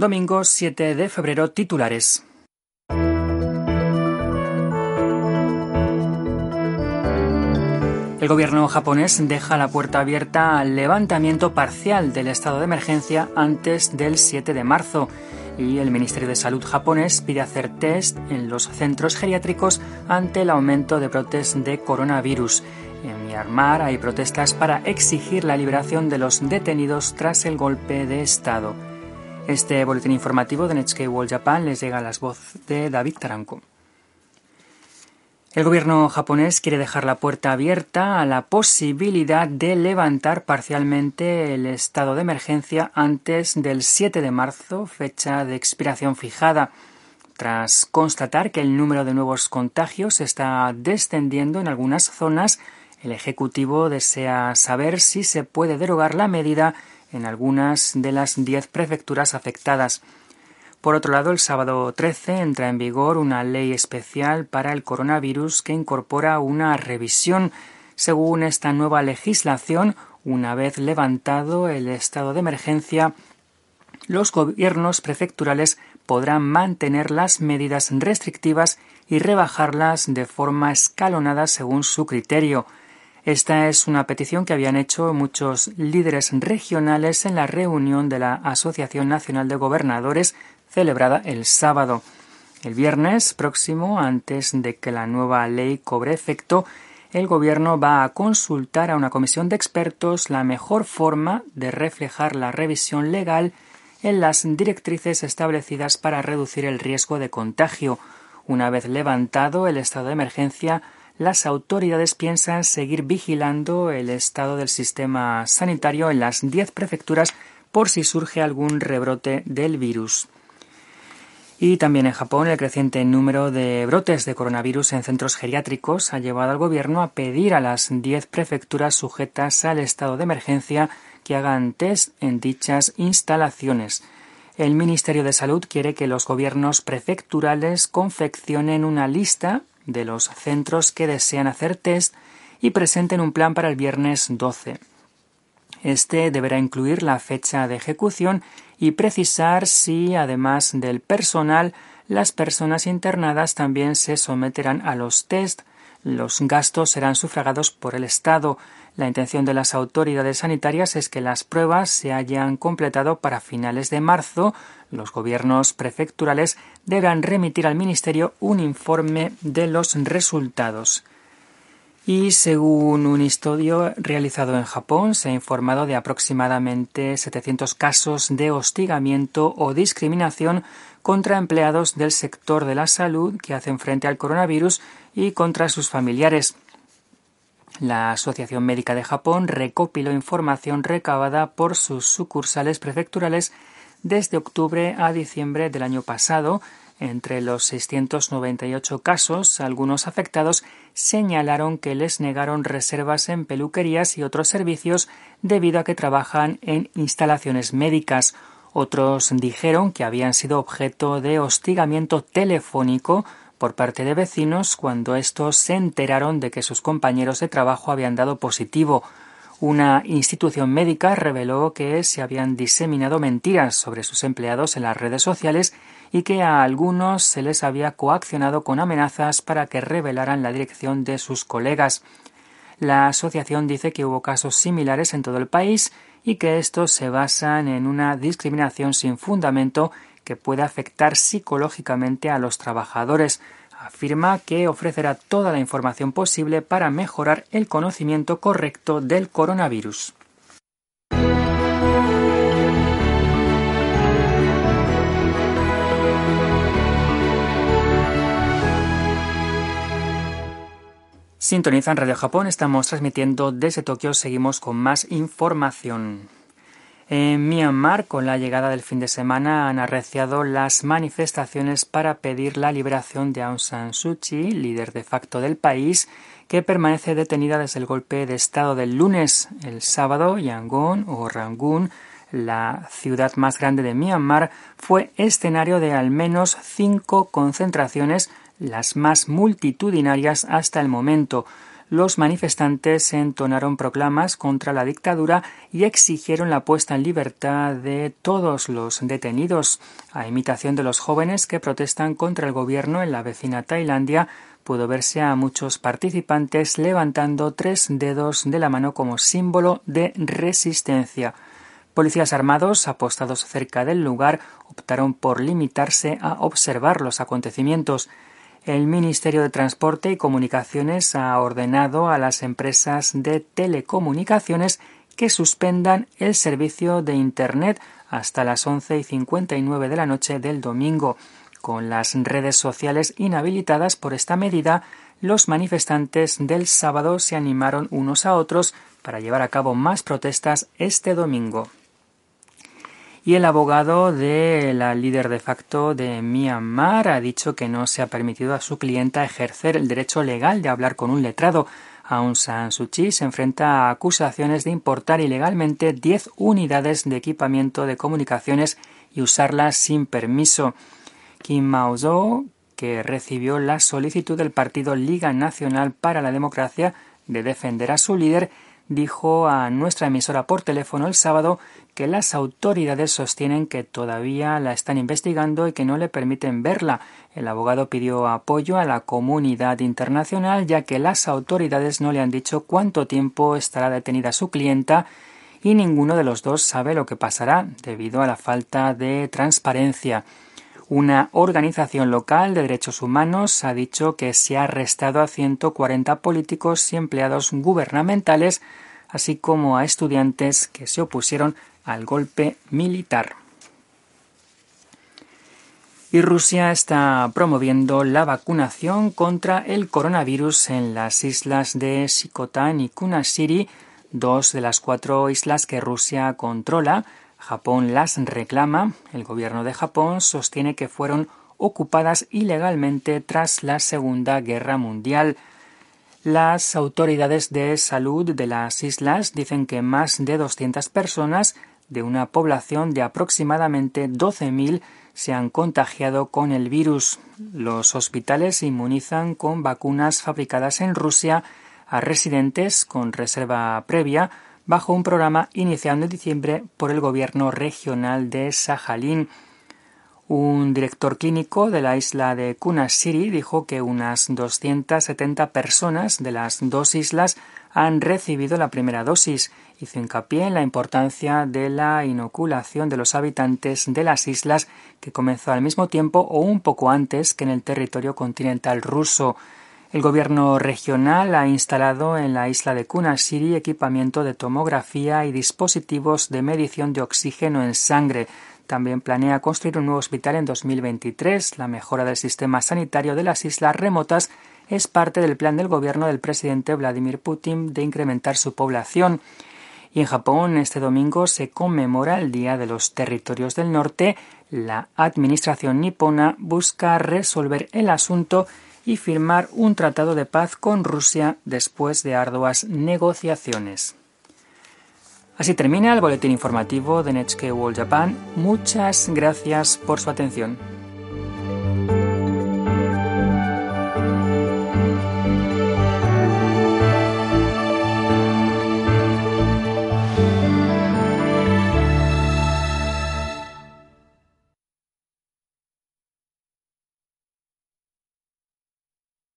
Domingo 7 de febrero, titulares. El gobierno japonés deja la puerta abierta al levantamiento parcial del estado de emergencia antes del 7 de marzo y el Ministerio de Salud japonés pide hacer test en los centros geriátricos ante el aumento de brotes de coronavirus. En Myanmar hay protestas para exigir la liberación de los detenidos tras el golpe de Estado. Este boletín informativo de NHK World Japan les llega a las voces de David Taranco. El gobierno japonés quiere dejar la puerta abierta a la posibilidad de levantar parcialmente el estado de emergencia antes del 7 de marzo, fecha de expiración fijada, tras constatar que el número de nuevos contagios está descendiendo en algunas zonas. El Ejecutivo desea saber si se puede derogar la medida en algunas de las 10 prefecturas afectadas. Por otro lado, el sábado 13 entra en vigor una ley especial para el coronavirus que incorpora una revisión. Según esta nueva legislación, una vez levantado el estado de emergencia, los gobiernos prefecturales podrán mantener las medidas restrictivas y rebajarlas de forma escalonada según su criterio. Esta es una petición que habían hecho muchos líderes regionales en la reunión de la Asociación Nacional de Gobernadores celebrada el sábado. El viernes próximo, antes de que la nueva ley cobre efecto, el Gobierno va a consultar a una comisión de expertos la mejor forma de reflejar la revisión legal en las directrices establecidas para reducir el riesgo de contagio. Una vez levantado el estado de emergencia, las autoridades piensan seguir vigilando el estado del sistema sanitario en las 10 prefecturas por si surge algún rebrote del virus. Y también en Japón, el creciente número de brotes de coronavirus en centros geriátricos ha llevado al gobierno a pedir a las 10 prefecturas sujetas al estado de emergencia que hagan test en dichas instalaciones. El Ministerio de Salud quiere que los gobiernos prefecturales confeccionen una lista de los centros que desean hacer test y presenten un plan para el viernes 12. Este deberá incluir la fecha de ejecución y precisar si, además del personal, las personas internadas también se someterán a los test. Los gastos serán sufragados por el Estado. La intención de las autoridades sanitarias es que las pruebas se hayan completado para finales de marzo. Los gobiernos prefecturales deberán remitir al Ministerio un informe de los resultados. Y según un estudio realizado en Japón, se ha informado de aproximadamente 700 casos de hostigamiento o discriminación contra empleados del sector de la salud que hacen frente al coronavirus y contra sus familiares. La Asociación Médica de Japón recopiló información recabada por sus sucursales prefecturales desde octubre a diciembre del año pasado. Entre los 698 casos, algunos afectados señalaron que les negaron reservas en peluquerías y otros servicios debido a que trabajan en instalaciones médicas. Otros dijeron que habían sido objeto de hostigamiento telefónico por parte de vecinos cuando estos se enteraron de que sus compañeros de trabajo habían dado positivo. Una institución médica reveló que se habían diseminado mentiras sobre sus empleados en las redes sociales y que a algunos se les había coaccionado con amenazas para que revelaran la dirección de sus colegas. La asociación dice que hubo casos similares en todo el país y que estos se basan en una discriminación sin fundamento que puede afectar psicológicamente a los trabajadores. Afirma que ofrecerá toda la información posible para mejorar el conocimiento correcto del coronavirus. Sintonizan Radio Japón, estamos transmitiendo desde Tokio, seguimos con más información. En Myanmar, con la llegada del fin de semana, han arreciado las manifestaciones para pedir la liberación de Aung San Suu Kyi, líder de facto del país, que permanece detenida desde el golpe de Estado del lunes. El sábado, Yangon o Rangoon, la ciudad más grande de Myanmar, fue escenario de al menos 5 concentraciones, las más multitudinarias hasta el momento. los manifestantes entonaron proclamas contra la dictadura y exigieron la puesta en libertad de todos los detenidos. A imitación de los jóvenes que protestan contra el gobierno en la vecina Tailandia, pudo verse a muchos participantes levantando 3 dedos de la mano como símbolo de resistencia. Policías armados apostados cerca del lugar optaron por limitarse a observar los acontecimientos. El Ministerio de Transporte y Comunicaciones ha ordenado a las empresas de telecomunicaciones que suspendan el servicio de Internet hasta las 11:59 de la noche del domingo. Con las redes sociales inhabilitadas por esta medida, los manifestantes del sábado se animaron unos a otros para llevar a cabo más protestas este domingo. Y el abogado de la líder de facto de Myanmar ha dicho que no se ha permitido a su clienta ejercer el derecho legal de hablar con un letrado. Aung San Suu Kyi se enfrenta a acusaciones de importar ilegalmente 10 unidades de equipamiento de comunicaciones y usarlas sin permiso. Kim Mao-zo, que recibió la solicitud del partido Liga Nacional para la Democracia de defender a su líder, dijo a nuestra emisora por teléfono el sábado que las autoridades sostienen que todavía la están investigando y que no le permiten verla. El abogado pidió apoyo a la comunidad internacional, ya que las autoridades no le han dicho cuánto tiempo estará detenida su clienta y ninguno de los dos sabe lo que pasará debido a la falta de transparencia. Una organización local de derechos humanos ha dicho que se ha arrestado a 140 políticos y empleados gubernamentales, así como a estudiantes que se opusieron al golpe militar. Y Rusia está promoviendo la vacunación contra el coronavirus en las islas de Sikhotan y Kunashiri, 2 de las 4 islas que Rusia controla. Japón las reclama. El gobierno de Japón sostiene que fueron ocupadas ilegalmente tras la Segunda Guerra Mundial. Las autoridades de salud de las islas dicen que más de 200 personas de una población de aproximadamente 12.000 se han contagiado con el virus. Los hospitales inmunizan con vacunas fabricadas en Rusia a residentes con reserva previa bajo un programa iniciado en diciembre por el gobierno regional de Sajalín. Un director clínico de la isla de Kunashiri dijo que unas 270 personas de las 2 islas han recibido la primera dosis. Hizo hincapié en la importancia de la inoculación de los habitantes de las islas, que comenzó al mismo tiempo o un poco antes que en el territorio continental ruso. El gobierno regional ha instalado en la isla de Kunashiri equipamiento de tomografía y dispositivos de medición de oxígeno en sangre. También planea construir un nuevo hospital en 2023. La mejora del sistema sanitario de las islas remotas es parte del plan del gobierno del presidente Vladimir Putin de incrementar su población. Y en Japón, este domingo se conmemora el Día de los Territorios del Norte. La administración nipona busca resolver el asunto y firmar un tratado de paz con Rusia después de arduas negociaciones. Así termina el boletín informativo de NHK World Japan. Muchas gracias por su atención.